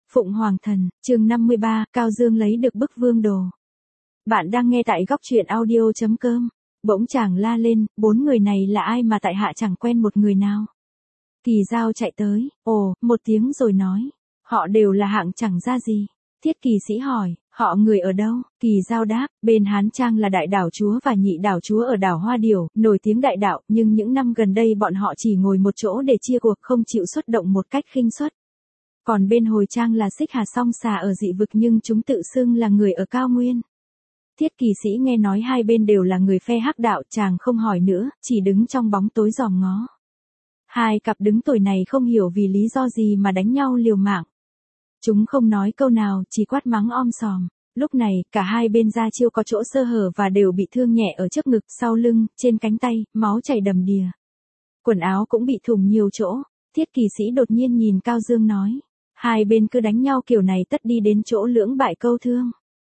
Phụng Hoàng Thần, chương 53, Cao Dương lấy được bức vương đồ. Bạn đang nghe tại góc truyện audio.com. Bỗng chàng la lên, 4 người này là ai mà tại hạ chẳng quen một người nào. Kỳ Dao chạy tới, ồ, một tiếng rồi nói. Họ đều là hạng chẳng ra gì. Thiết Kỳ Sĩ hỏi, họ người ở đâu? Kỳ Dao đáp, bên Hán Trang là đại đảo chúa và nhị đảo chúa ở đảo Hoa Điểu, nổi tiếng đại đạo, nhưng những năm gần đây bọn họ chỉ ngồi một chỗ để chia cuộc không chịu xuất động một cách khinh suất. Còn bên Hồi Trang là Xích Hà Song Xà ở dị vực nhưng chúng tự xưng là người ở cao nguyên. Thiết Kỳ Sĩ nghe nói hai bên đều là người phe hắc đạo, chàng không hỏi nữa, chỉ đứng trong bóng tối dòm ngó. Hai cặp đứng tuổi này không hiểu vì lý do gì mà đánh nhau liều mạng. Chúng không nói câu nào, chỉ quát mắng om sòm. Lúc này, cả hai bên ra chiêu có chỗ sơ hở và đều bị thương nhẹ ở trước ngực, sau lưng, trên cánh tay, máu chảy đầm đìa. Quần áo cũng bị thủng nhiều chỗ. Thiết Kỳ Sĩ đột nhiên nhìn Cao Dương nói. Hai bên cứ đánh nhau kiểu này tất đi đến chỗ lưỡng bại câu thương.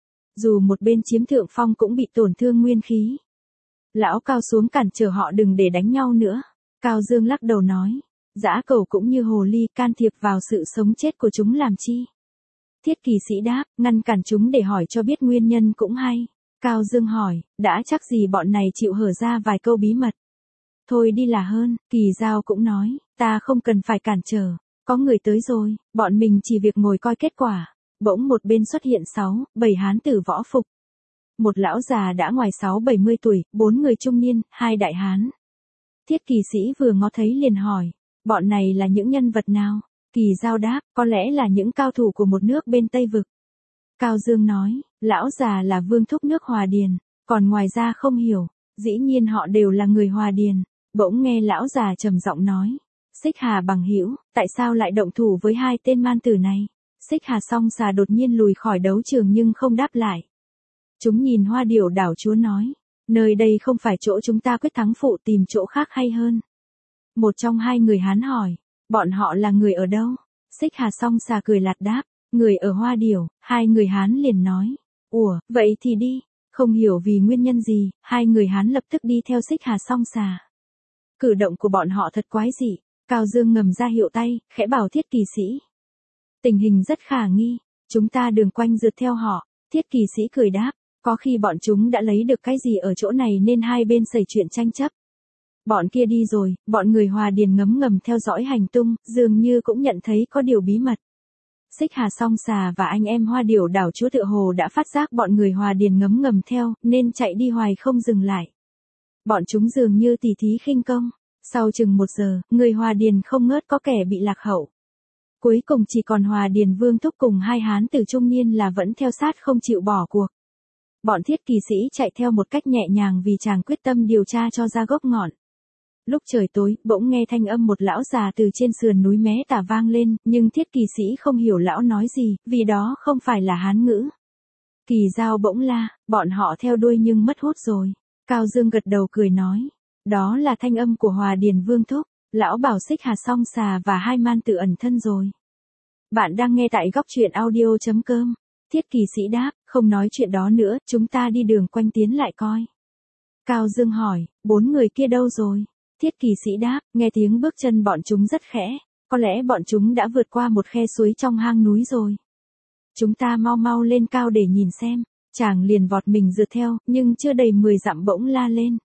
Dù một bên chiếm thượng phong cũng bị tổn thương nguyên khí. Lão Cao xuống cản trở họ đừng để đánh nhau nữa. Cao Dương lắc đầu nói. Dã cẩu cũng như hồ ly, can thiệp vào sự sống chết của chúng làm chi? Thiết Kỳ Sĩ đáp, ngăn cản chúng để hỏi cho biết nguyên nhân cũng hay. Cao Dương hỏi, đã chắc gì bọn này chịu hở ra vài câu bí mật. Thôi đi là hơn. Kỳ Dao cũng nói, ta không cần phải cản trở. Có người tới rồi, bọn mình chỉ việc ngồi coi kết quả. Bỗng một bên xuất hiện 6-7 hán tử võ phục. Một lão già đã ngoài 60-70 tuổi, 4 người trung niên, 2 đại hán. Thiết Kỳ Sĩ vừa ngó thấy liền hỏi, bọn này là những nhân vật nào? Kỳ Dao đáp, có lẽ là những cao thủ của một nước bên Tây Vực. Cao Dương nói, lão già là vương thúc nước Hòa Điền, còn ngoài ra không hiểu, dĩ nhiên họ đều là người Hòa Điền. Bỗng nghe lão già trầm giọng nói, Xích Hà bằng hữu, tại sao lại động thủ với hai tên man tử này? Xích Hà Song Xà đột nhiên lùi khỏi đấu trường nhưng không đáp lại. Chúng nhìn Hoa Điểu đảo chúa nói, nơi đây không phải chỗ chúng ta quyết thắng phụ, tìm chỗ khác hay hơn. Một trong hai người Hán hỏi, bọn họ là người ở đâu? Xích Hà Song Xà cười lạt đáp, người ở Hoa Điểu. Hai người Hán liền nói, ủa, vậy thì đi. Không hiểu vì nguyên nhân gì, hai người Hán lập tức đi theo Xích Hà Song Xà. Cử động của bọn họ thật quái dị. Cao Dương ngầm ra hiệu tay, khẽ bảo Thiết Kỳ Sĩ. Tình hình rất khả nghi, chúng ta đường quanh rượt theo họ. Thiết Kỳ Sĩ cười đáp, có khi bọn chúng đã lấy được cái gì ở chỗ này nên hai bên xảy chuyện tranh chấp. Bọn kia đi rồi, bọn người Hòa Điền ngấm ngầm theo dõi hành tung, dường như cũng nhận thấy có điều bí mật. Xích Hà Song Xà và anh em Hoa Điểu đảo chúa tựa hồ đã phát giác bọn người Hòa Điền ngấm ngầm theo, nên chạy đi hoài không dừng lại. Bọn chúng dường như tỉ thí khinh công. Sau chừng 1 giờ, người Hòa Điền không ngớt có kẻ bị lạc hậu. Cuối cùng chỉ còn Hòa Điền Vương thúc cùng hai hán tử trung niên là vẫn theo sát không chịu bỏ cuộc. Bọn Thiết Kỳ Sĩ chạy theo một cách nhẹ nhàng vì chàng quyết tâm điều tra cho ra gốc ngọn. Lúc trời tối, bỗng nghe thanh âm một lão già từ trên sườn núi mé tả vang lên, nhưng Thiết Kỳ Sĩ không hiểu lão nói gì, vì đó không phải là Hán ngữ. Kỳ Dao bỗng la, bọn họ theo đuôi nhưng mất hút rồi. Cao Dương gật đầu cười nói, đó là thanh âm của Hòa Điền Vương thúc, lão bảo Xích Hà Song Xà và hai man tử ẩn thân rồi. Bạn đang nghe tại góc truyện audio.com. Thiết Kỳ Sĩ đáp, không nói chuyện đó nữa, chúng ta đi đường quanh tiến lại coi. Cao Dương hỏi, 4 người kia đâu rồi? Thiết Kỳ Sĩ đáp, nghe tiếng bước chân bọn chúng rất khẽ, có lẽ bọn chúng đã vượt qua một khe suối trong hang núi rồi. Chúng ta mau mau lên cao để nhìn xem. Chàng liền vọt mình rượt theo, nhưng chưa đầy 10 dặm bỗng la lên.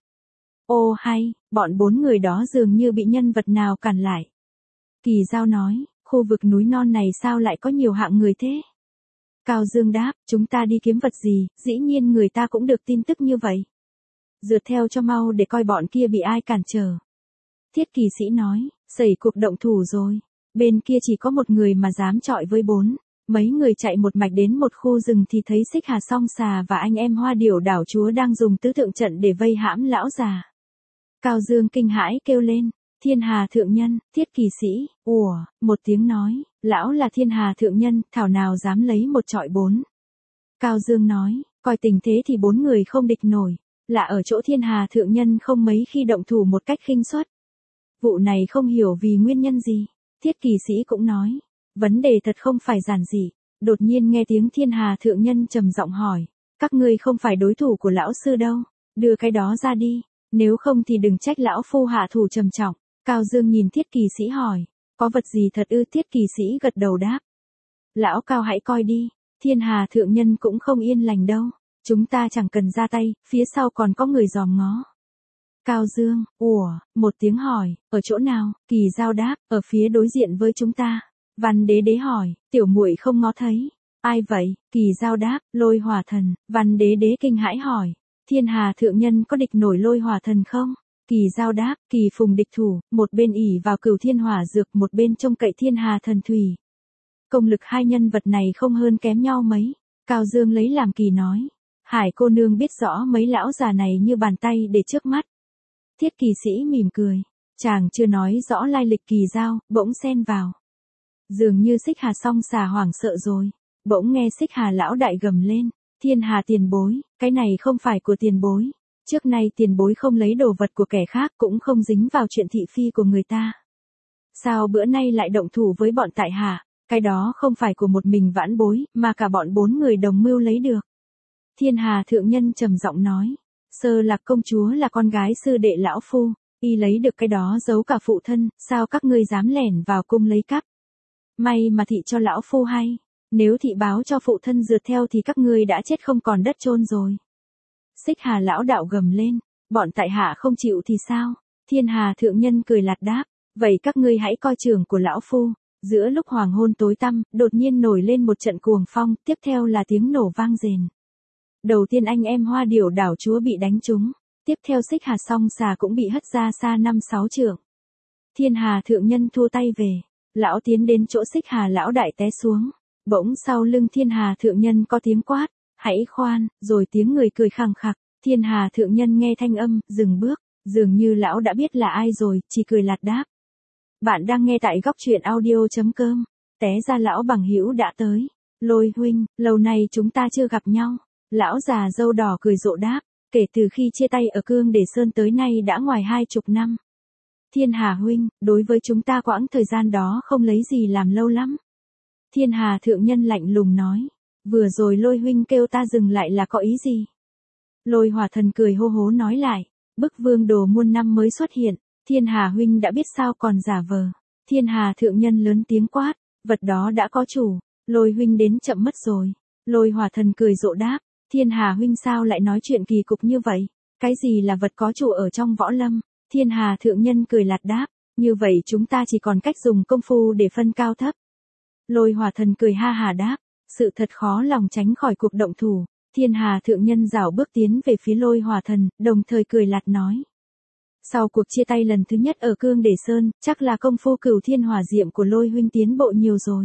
Ô hay, bọn 4 người đó dường như bị nhân vật nào cản lại. Kỳ Dao nói, khu vực núi non này sao lại có nhiều hạng người thế? Cao Dương đáp, chúng ta đi kiếm vật gì, dĩ nhiên người ta cũng được tin tức như vậy. Rượt theo cho mau để coi bọn kia bị ai cản trở. Thiết Kỳ Sĩ nói, xảy cuộc động thủ rồi. Bên kia chỉ có một người mà dám chọi với 4. Mấy người chạy một mạch đến một khu rừng thì thấy Xích Hà Song Xà và anh em Hoa Điểu đảo chúa đang dùng tứ tượng trận để vây hãm lão già. Cao Dương kinh hãi kêu lên, Thiên Hà Thượng Nhân. Thiết Kỳ Sĩ, ủa, một tiếng nói, lão là Thiên Hà Thượng Nhân, thảo nào dám lấy một chọi 4. Cao Dương nói, coi tình thế thì 4 người không địch nổi, là ở chỗ Thiên Hà Thượng Nhân không mấy khi động thủ một cách khinh suất. Vụ này không hiểu vì nguyên nhân gì. Thiết Kỳ Sĩ cũng nói, vấn đề thật không phải giản dị. Đột nhiên nghe tiếng Thiên Hà Thượng Nhân trầm giọng hỏi, các ngươi không phải đối thủ của lão sư đâu, đưa cái đó ra đi, nếu không thì đừng trách lão phu hạ thủ trầm trọng. Cao Dương nhìn Thiết Kỳ Sĩ hỏi, có vật gì thật ư? Thiết Kỳ Sĩ gật đầu đáp, Lão Cao hãy coi đi, Thiên Hà thượng nhân cũng không yên lành đâu. Chúng ta chẳng cần ra tay, phía sau còn có người dòm ngó. Cao Dương, một tiếng hỏi, ở chỗ nào? Kỳ Giao đáp, ở phía đối diện với chúng ta. Văn Đế Đế hỏi, tiểu muội không ngó thấy. Ai vậy? Kỳ Giao đáp, Lôi Hỏa Thần. Văn Đế Đế kinh hãi hỏi, Thiên Hà thượng nhân có địch nổi Lôi Hỏa Thần không? Kỳ Giao đáp, kỳ phùng địch thủ, một bên ỷ vào Cửu Thiên Hỏa dược, một bên trông cậy Thiên Hà thần thủy. Công lực hai nhân vật này không hơn kém nhau mấy. Cao Dương lấy làm kỳ nói, Hải cô nương biết rõ mấy lão già này như bàn tay để trước mắt. Thiết Kỳ Sĩ mỉm cười, chàng chưa nói rõ lai lịch Kỳ Giao, bỗng xen vào. Dường như Xích Hà song xà hoảng sợ rồi, bỗng nghe Xích Hà lão đại gầm lên, Thiên Hà tiền bối, cái này không phải của tiền bối. Trước nay tiền bối không lấy đồ vật của kẻ khác, cũng không dính vào chuyện thị phi của người ta. Sao bữa nay lại động thủ với bọn tại hạ? Cái đó không phải của một mình vãn bối, mà cả bọn 4 người đồng mưu lấy được. Thiên Hà thượng nhân trầm giọng nói, Sơ Lạc công chúa là con gái sư đệ lão phu, y lấy được cái đó giấu cả phụ thân, sao các ngươi dám lẻn vào cung lấy cắp? May mà thị cho lão phu hay, nếu thị báo cho phụ thân rượt theo thì các ngươi đã chết không còn đất chôn rồi. Xích Hà lão đạo gầm lên, bọn tại hạ không chịu thì sao? Thiên Hà thượng nhân cười lạt đáp, vậy các ngươi hãy coi trường của lão phu. Giữa lúc hoàng hôn tối tăm, đột nhiên nổi lên một trận cuồng phong, tiếp theo là tiếng nổ vang rền. Đầu tiên anh em Hoa Điểu đảo chúa bị đánh trúng, tiếp theo Xích Hà song xà cũng bị hất ra xa 5-6 trượng. Thiên Hà thượng nhân thua tay về, lão tiến đến chỗ Xích Hà lão đại té xuống, bỗng sau lưng Thiên Hà thượng nhân có tiếng quát, hãy khoan, rồi tiếng người cười khằng khặc. Thiên Hà thượng nhân nghe thanh âm, dừng bước, dường như lão đã biết là ai rồi, chỉ cười lạt đáp. Bạn đang nghe tại góc truyện audio.com. Té ra lão bằng hữu đã tới. Lôi huynh, lâu nay chúng ta chưa gặp nhau. Lão già râu đỏ cười rộ đáp, kể từ khi chia tay ở Cương Để Sơn tới nay đã ngoài 20 năm. Thiên Hà huynh, đối với chúng ta quãng thời gian đó không lấy gì làm lâu lắm. Thiên Hà thượng nhân lạnh lùng nói, vừa rồi Lôi huynh kêu ta dừng lại là có ý gì? Lôi Hỏa Thần cười hô hố nói lại, bức vương đồ muôn năm mới xuất hiện. Thiên Hà huynh đã biết sao còn giả vờ. Thiên Hà thượng nhân lớn tiếng quát, vật đó đã có chủ, Lôi huynh đến chậm mất rồi. Lôi Hỏa Thần cười rộ đáp, Thiên Hà huynh sao lại nói chuyện kỳ cục như vậy? Cái gì là vật có chủ ở trong võ lâm? Thiên Hà thượng nhân cười lạt đáp, như vậy chúng ta chỉ còn cách dùng công phu để phân cao thấp. Lôi Hỏa Thần cười ha hà đáp, sự thật khó lòng tránh khỏi cuộc động thủ. Thiên Hà thượng nhân rảo bước tiến về phía Lôi Hỏa Thần, đồng thời cười lạt nói. Sau cuộc chia tay lần thứ nhất ở Cương Để Sơn, chắc là công phu Cửu Thiên Hỏa Diệm của Lôi huynh tiến bộ nhiều rồi.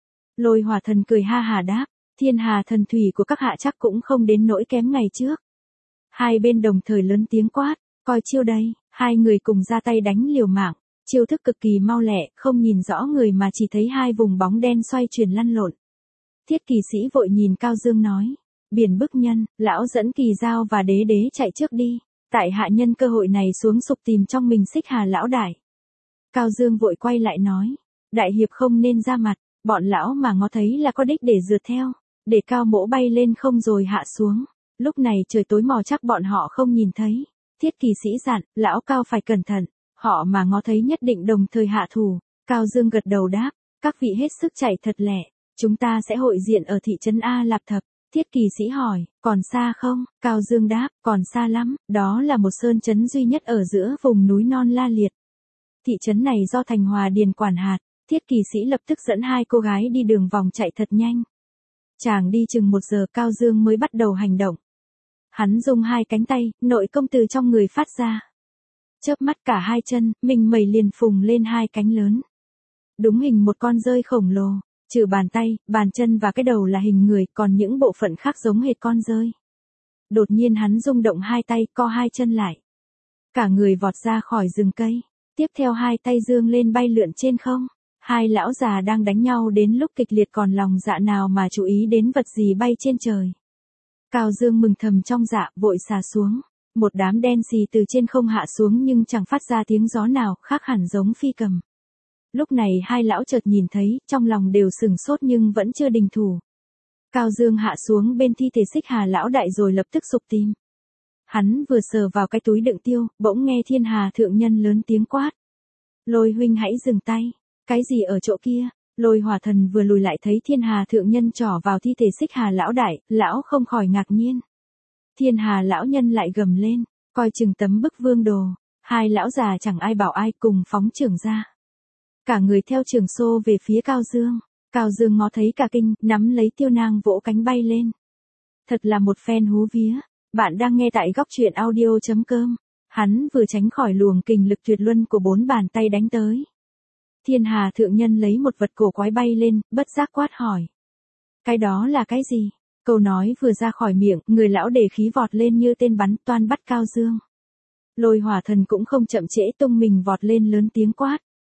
Lôi Hỏa Thần cười ha hà đáp, Thiên Hà thần thủy của các hạ chắc cũng không đến nỗi kém ngày trước. Hai bên đồng thời lớn tiếng quát, coi chiêu đây, hai người cùng ra tay đánh liều mạng, chiêu thức cực kỳ mau lẹ, không nhìn rõ người mà chỉ thấy hai vùng bóng đen xoay chuyển lăn lộn. Thiết Kỳ Sĩ vội nhìn Cao Dương nói, Biển Bức Nhân, lão dẫn Kỳ Giao và Đế Đế chạy trước đi. Tại hạ nhân cơ hội này xuống sục tìm trong mình Xích Hà lão đại. Cao Dương vội quay lại nói, đại hiệp không nên ra mặt, bọn lão mà ngó thấy là có đích để rượt theo, để Cao mỗ bay lên không rồi hạ xuống. Lúc này trời tối mò chắc bọn họ không nhìn thấy. Thiết Kỳ Sĩ dặn, lão Cao phải cẩn thận, họ mà ngó thấy nhất định đồng thời hạ thủ. Cao Dương gật đầu đáp, các vị hết sức chạy thật lẹ, chúng ta sẽ hội diện ở thị trấn A Lạp Thập. Thiết Kỳ Sĩ hỏi, còn xa không? Cao Dương đáp, còn xa lắm, đó là một sơn trấn duy nhất ở giữa vùng núi non la liệt. Thị trấn này do Thành Hòa Điền quản hạt. Thiết Kỳ Sĩ lập tức dẫn hai cô gái đi đường vòng chạy thật nhanh. Chàng đi chừng 1 giờ Cao Dương mới bắt đầu hành động. Hắn dùng hai cánh tay, nội công từ trong người phát ra. Chớp mắt cả hai chân, mình mẩy liền phùng lên hai cánh lớn. Đúng hình một con dơi khổng lồ. Trừ bàn tay, bàn chân và cái đầu là hình người, còn những bộ phận khác giống hệt con dơi. Đột nhiên hắn rung động hai tay, co hai chân lại. Cả người vọt ra khỏi rừng cây. Tiếp theo hai tay dương lên bay lượn trên không. Hai lão già đang đánh nhau đến lúc kịch liệt còn lòng dạ nào mà chú ý đến vật gì bay trên trời. Cao Dương mừng thầm trong dạ, vội xà xuống. Một đám đen xì từ trên không hạ xuống nhưng chẳng phát ra tiếng gió nào, khác hẳn giống phi cầm. Lúc này hai lão chợt nhìn thấy, trong lòng đều sửng sốt nhưng vẫn chưa đình thủ. Cao Dương hạ xuống bên thi thể Xích Hà lão đại rồi lập tức sục tìm. Hắn vừa sờ vào cái túi đựng tiêu, bỗng nghe Thiên Hà thượng nhân lớn tiếng quát. Lôi huynh hãy dừng tay. Cái gì ở chỗ kia? Lôi Hỏa Thần vừa lùi lại thấy Thiên Hà thượng nhân trỏ vào thi thể Xích Hà lão đại, lão không khỏi ngạc nhiên. Thiên Hà lão nhân lại gầm lên, coi chừng tấm bức vương đồ. Hai lão già chẳng ai bảo ai cùng phóng trưởng ra. Cả người theo trường xô về phía Cao Dương. Cao Dương ngó thấy cả kinh, nắm lấy Tiêu Nang vỗ cánh bay lên. Thật là một phen hú vía. Bạn đang nghe tại góc truyện audio.com. Hắn vừa tránh khỏi luồng kình lực tuyệt luân của 4 bàn tay đánh tới. Thiên Hà thượng nhân lấy một vật cổ quái bay lên, bất giác quát hỏi. Cái đó là cái gì? Câu nói vừa ra khỏi miệng, người lão để khí vọt lên như tên bắn toan bắt Cao Dương. Lôi Hỏa Thần cũng không chậm trễ tung mình vọt lên lớn tiếng quát.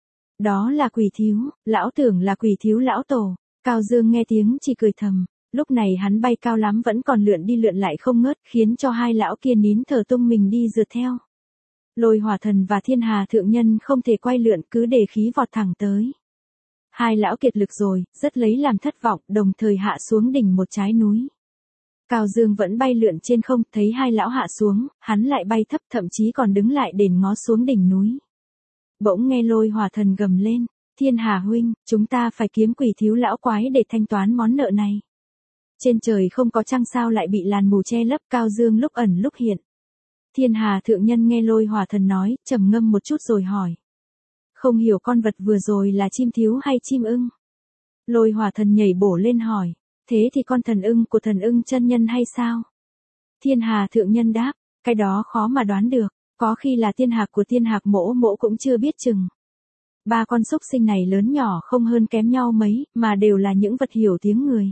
Đó là quỷ thiếu, lão tưởng là quỷ thiếu lão tổ. Cao Dương nghe tiếng chỉ cười thầm, lúc này hắn bay cao lắm vẫn còn lượn đi lượn lại không ngớt, khiến cho hai lão kia nín thở tung mình đi rượt theo. Lôi Hỏa Thần và Thiên Hà thượng nhân không thể quay lượn, cứ để khí vọt thẳng tới. Hai lão kiệt lực rồi, rất lấy làm thất vọng, đồng thời hạ xuống đỉnh một trái núi. Cao Dương vẫn bay lượn trên không, thấy hai lão hạ xuống, hắn lại bay thấp, thậm chí còn đứng lại để ngó xuống đỉnh núi. Bỗng nghe Lôi Hỏa Thần gầm lên, Thiên Hà huynh, chúng ta phải kiếm quỷ thiếu lão quái để thanh toán món nợ này. Trên trời không có trăng sao lại bị làn mù che lấp, Cao Dương lúc ẩn lúc hiện. Thiên Hà thượng nhân nghe Lôi Hỏa Thần nói, trầm ngâm một chút rồi hỏi. Không hiểu con vật vừa rồi là chim thiếu hay chim ưng? Lôi Hỏa Thần nhảy bổ lên hỏi, thế thì con thần ưng của thần ưng chân nhân hay sao? Thiên Hà thượng nhân đáp, cái đó khó mà đoán được, có khi là tiên hạc của tiên hạc mỗ mỗ cũng chưa biết chừng. Ba con súc sinh này lớn nhỏ không hơn kém nhau mấy, mà đều là những vật hiểu tiếng người.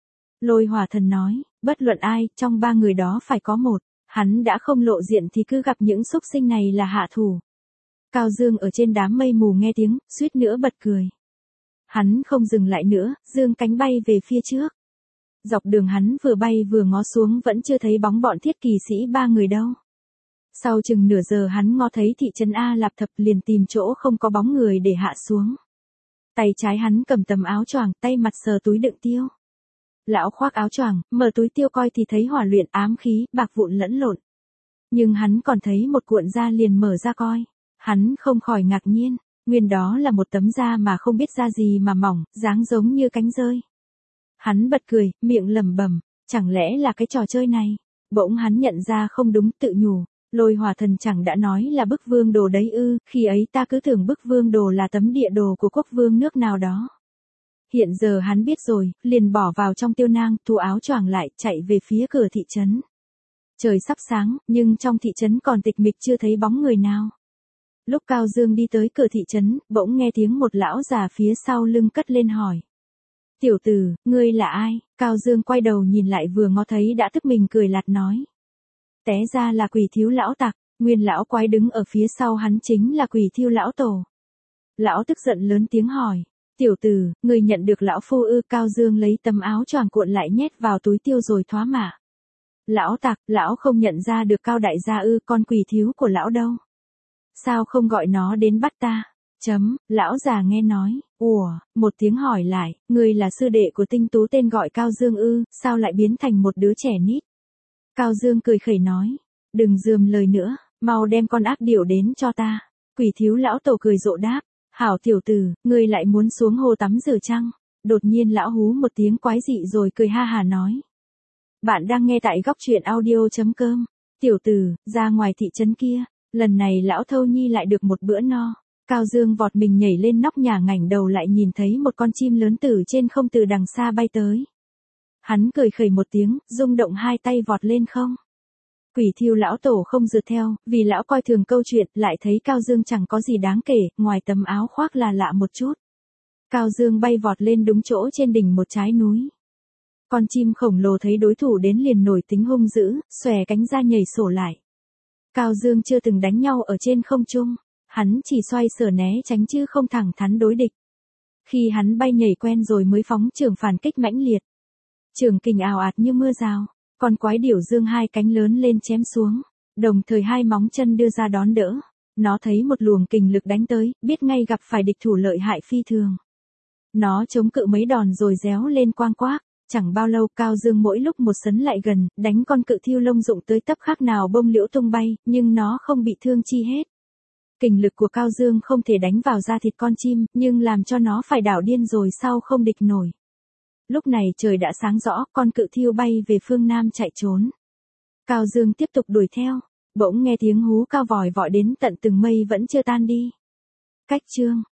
Lôi Hỏa Thần nói, bất luận ai, trong ba người đó phải có một, hắn đã không lộ diện thì cứ gặp những súc sinh này là hạ thủ. Cao Dương ở trên đám mây mù nghe tiếng, suýt nữa bật cười. Hắn không dừng lại nữa, dương cánh bay về phía trước. Dọc đường hắn vừa bay vừa ngó xuống vẫn chưa thấy bóng bọn thiết kỳ sĩ ba người đâu. Sau chừng nửa giờ hắn ngó thấy thị trấn A Lạp Thập, liền tìm chỗ không có bóng người để hạ xuống. Tay trái hắn cầm tấm áo choàng, tay mặt sờ túi đựng tiêu. Lão khoác áo choàng, mở túi tiêu coi thì thấy hỏa luyện, ám khí, bạc vụn lẫn lộn. Nhưng hắn còn thấy một cuộn da liền mở ra coi. Hắn không khỏi ngạc nhiên, nguyên đó là một tấm da mà không biết da gì mà mỏng, dáng giống như cánh rơi. Hắn bật cười, miệng lẩm bẩm, chẳng lẽ là cái trò chơi này? Bỗng hắn nhận ra không đúng, tự nhủ, Lôi Hỏa Thần chẳng đã nói là bức vương đồ đấy ư, khi ấy ta cứ tưởng bức vương đồ là tấm địa đồ của quốc vương nước nào đó. Hiện giờ hắn biết rồi, liền bỏ vào trong tiêu nang, thu áo choàng lại, chạy về phía cửa thị trấn. Trời sắp sáng, nhưng trong thị trấn còn tịch mịch chưa thấy bóng người nào. Lúc Cao Dương đi tới cửa thị trấn, bỗng nghe tiếng một lão già phía sau lưng cất lên hỏi. Tiểu tử, ngươi là ai? Cao Dương quay đầu nhìn lại vừa ngó thấy đã tức mình cười lạt nói. Té ra là quỷ thiếu lão tặc, nguyên lão quái đứng ở phía sau hắn chính là quỷ thiêu lão tổ. Lão tức giận lớn tiếng hỏi. Tiểu tử, ngươi nhận được lão phu ư? Cao Dương lấy tấm áo choàng cuộn lại nhét vào túi tiêu rồi thoá mạ. Lão tặc, lão không nhận ra được Cao đại gia ư? Con quỷ thiếu của lão đâu? Sao không gọi nó đến bắt ta? Lão già nghe nói, một tiếng hỏi lại, ngươi là sư đệ của tinh tú tên gọi Cao Dương ư, sao lại biến thành một đứa trẻ nít? Cao Dương cười khẩy nói, đừng rườm lời nữa, mau đem con ác điểu đến cho ta. Quỷ thiếu lão tổ cười rộ đáp, hảo tiểu tử, ngươi lại muốn xuống hồ tắm rửa chăng? Đột nhiên lão hú một tiếng quái dị rồi cười ha hà nói. Bạn đang nghe tại góc truyện audio.com, tiểu tử, ra ngoài thị trấn kia. Lần này lão thâu nhi lại được một bữa no. Cao Dương vọt mình nhảy lên nóc nhà, ngẩng đầu lại nhìn thấy một con chim lớn từ trên không từ đằng xa bay tới. Hắn cười khẩy một tiếng, rung động hai tay vọt lên không. Quỷ thiêu lão tổ không rượt theo, vì lão coi thường câu chuyện, lại thấy Cao Dương chẳng có gì đáng kể, ngoài tấm áo khoác là lạ một chút. Cao Dương bay vọt lên đúng chỗ trên đỉnh một trái núi. Con chim khổng lồ thấy đối thủ đến liền nổi tính hung dữ, xòe cánh ra nhảy sổ lại. Cao Dương chưa từng đánh nhau ở trên không trung, hắn chỉ xoay sở né tránh chứ không thẳng thắn đối địch. Khi hắn bay nhảy quen rồi mới phóng trường phản kích mãnh liệt. Trường kình ào ạt như mưa rào, con quái điểu dương hai cánh lớn lên chém xuống, đồng thời hai móng chân đưa ra đón đỡ. Nó thấy một luồng kình lực đánh tới, biết ngay gặp phải địch thủ lợi hại phi thường. Nó chống cự mấy đòn rồi réo lên quang quác. Chẳng bao lâu Cao Dương mỗi lúc một sấn lại gần, đánh con cự thiêu lông dụng tới tấp khác nào bông liễu tung bay, nhưng nó không bị thương chi hết. Kình lực của Cao Dương không thể đánh vào da thịt con chim, nhưng làm cho nó phải đảo điên rồi sau không địch nổi. Lúc này trời đã sáng rõ, con cự thiêu bay về phương Nam chạy trốn. Cao Dương tiếp tục đuổi theo, bỗng nghe tiếng hú cao vòi vọi đến tận từng mây vẫn chưa tan đi. Cách chương